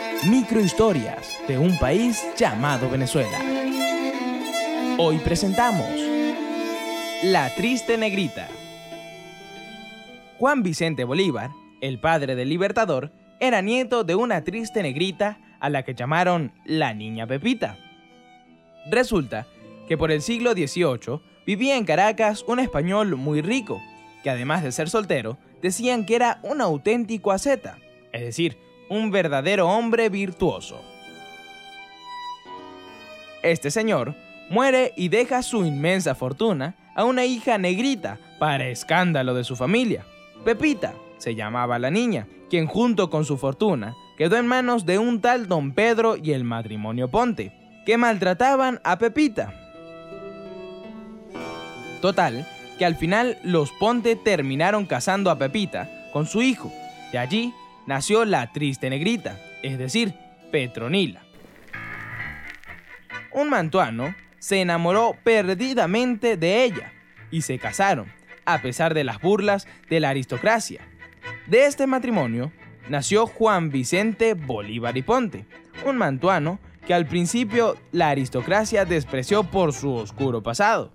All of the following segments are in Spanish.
Microhistorias de un país llamado Venezuela. Hoy presentamos La Triste Negrita. Juan Vicente Bolívar, el padre del Libertador, era nieto de una triste negrita a la que llamaron la Niña Pepita. Resulta que por el siglo XVIII vivía en Caracas un español muy rico, que además de ser soltero, decían que era un auténtico asceta, es decir, un verdadero hombre virtuoso. Este señor muere y deja su inmensa fortuna a una hija negrita para escándalo de su familia. Pepita se llamaba la niña, quien junto con su fortuna quedó en manos de un tal Don Pedro y el matrimonio Ponte, que maltrataban a Pepita. Total, que al final los Ponte terminaron casando a Pepita con su hijo. De allí nació la Triste Negrita, es decir, Petronila. Un mantuano se enamoró perdidamente de ella y se casaron, a pesar de las burlas de la aristocracia. De este matrimonio nació Juan Vicente Bolívar y Ponte, un mantuano que al principio la aristocracia despreció por su oscuro pasado.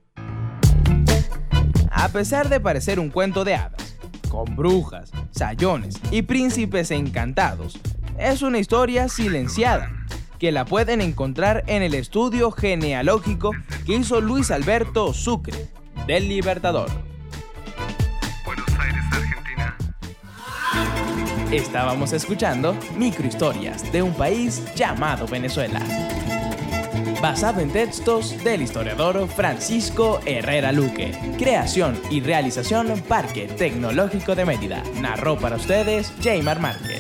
A pesar de parecer un cuento de hadas, con brujas, sayones y príncipes encantados, es una historia silenciada, que la pueden encontrar en el estudio genealógico que hizo Luis Alberto Sucre, del Libertador. Buenos Aires, Argentina. Estábamos escuchando Microhistorias de un país llamado Venezuela, basado en textos del historiador Francisco Herrera Luque. Creación y realización Parque Tecnológico de Mérida. Narró para ustedes Jaymar Márquez.